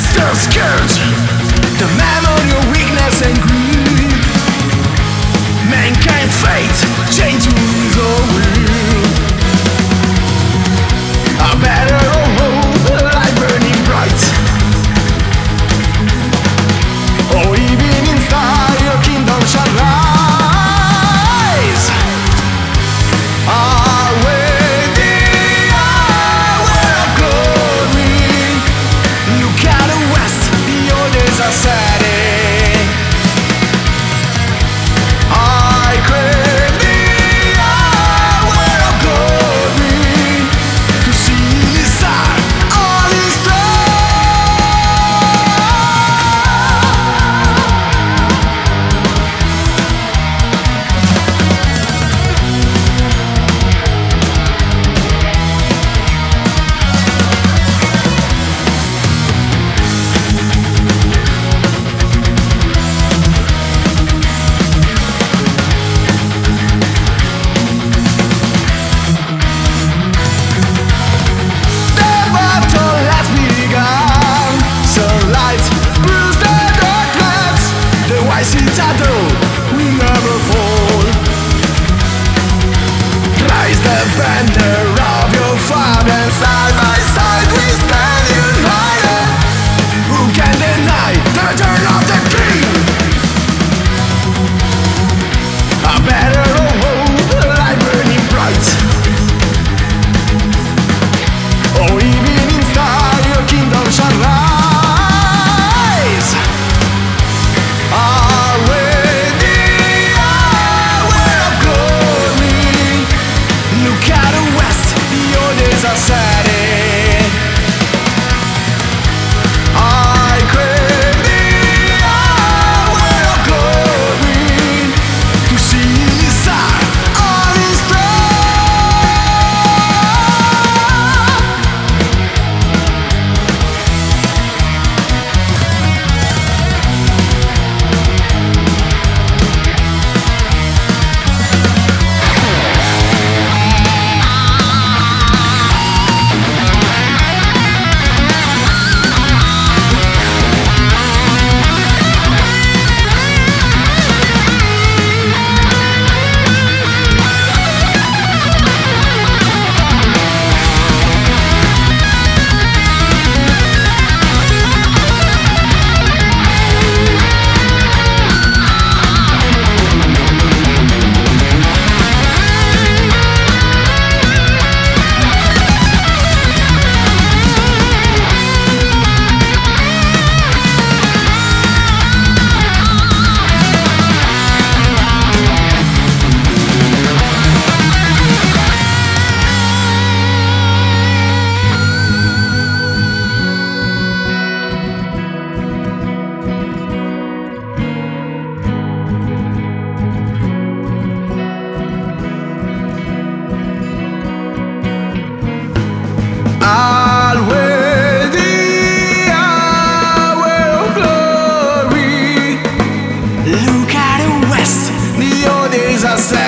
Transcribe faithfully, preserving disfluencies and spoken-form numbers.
the scourge, the memory of weakness and greed. Mankind's fate chained to the wheel. A better road, light burning bright. Oh, even in star, your kingdom shall rise. Away the hour of glory. Look at the west, the old days are setting. I crave the hour of glory, to see the sun on his citadel will never fall. Rise the banner of your father, and side by side we stand united. Who can deny the return of the king? A better road, light burning bright. Oh, evening star, your kingdom shall rise. Are setting. I crave the hour of glory, to see the sun on his I